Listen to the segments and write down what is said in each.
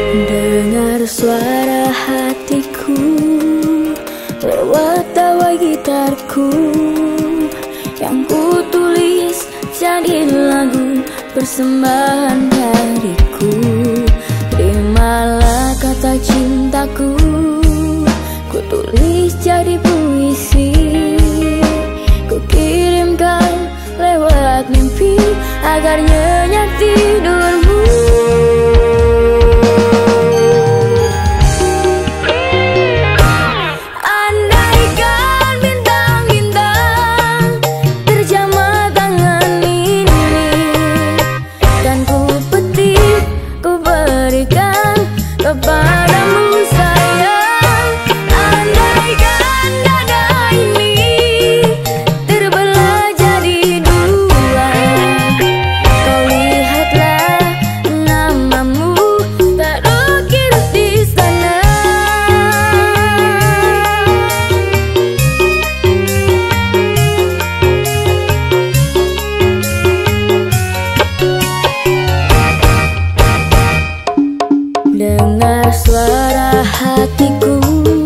Dengar suara hatiku lewat tawa gitarku yang ku tulis jadi lagu persembahan dariku. Terimalah kata cintaku, ku tulis jadi puisi, ku kirimkan lewat mimpi agar nyenyak tidurmu. Kepadamu sayang, andaikan dada ini terbelah jadi dua, kau lihatlah namamu tak ukir di sana. Dengar suara hatiku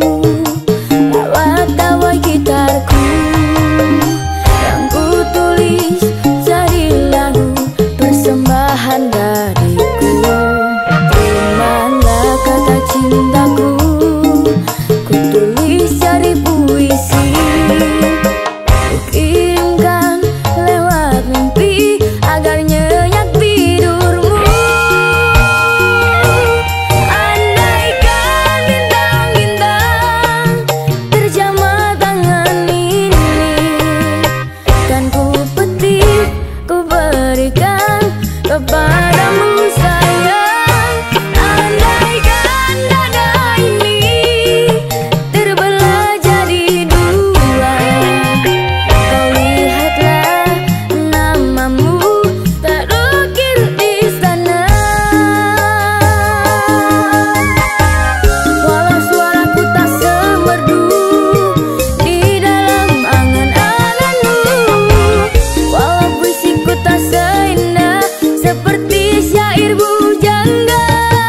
lewat tawa gitarku yang ku tulis jadi lagu persembahan dariku. Terimalah kata cintaku, ku tulis jadi puisi, ku kirimkan lewat mimpi agar nyenyak tidurmu. Kepadamu sayang, andaikan dada ini terbelah jadi dua, kau lihatlah namamu tak ukir di sana. Walau suaraku tak semerdu di dalam angan-anganmu, walau puisiku tak seindah seperti syair bujangga.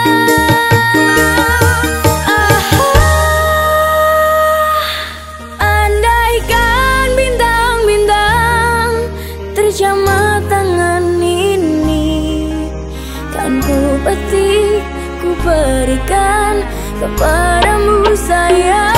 Andaikan bintang-bintang terjamah tangan ini, kan ku petik, ku berikan kepadamu sayang.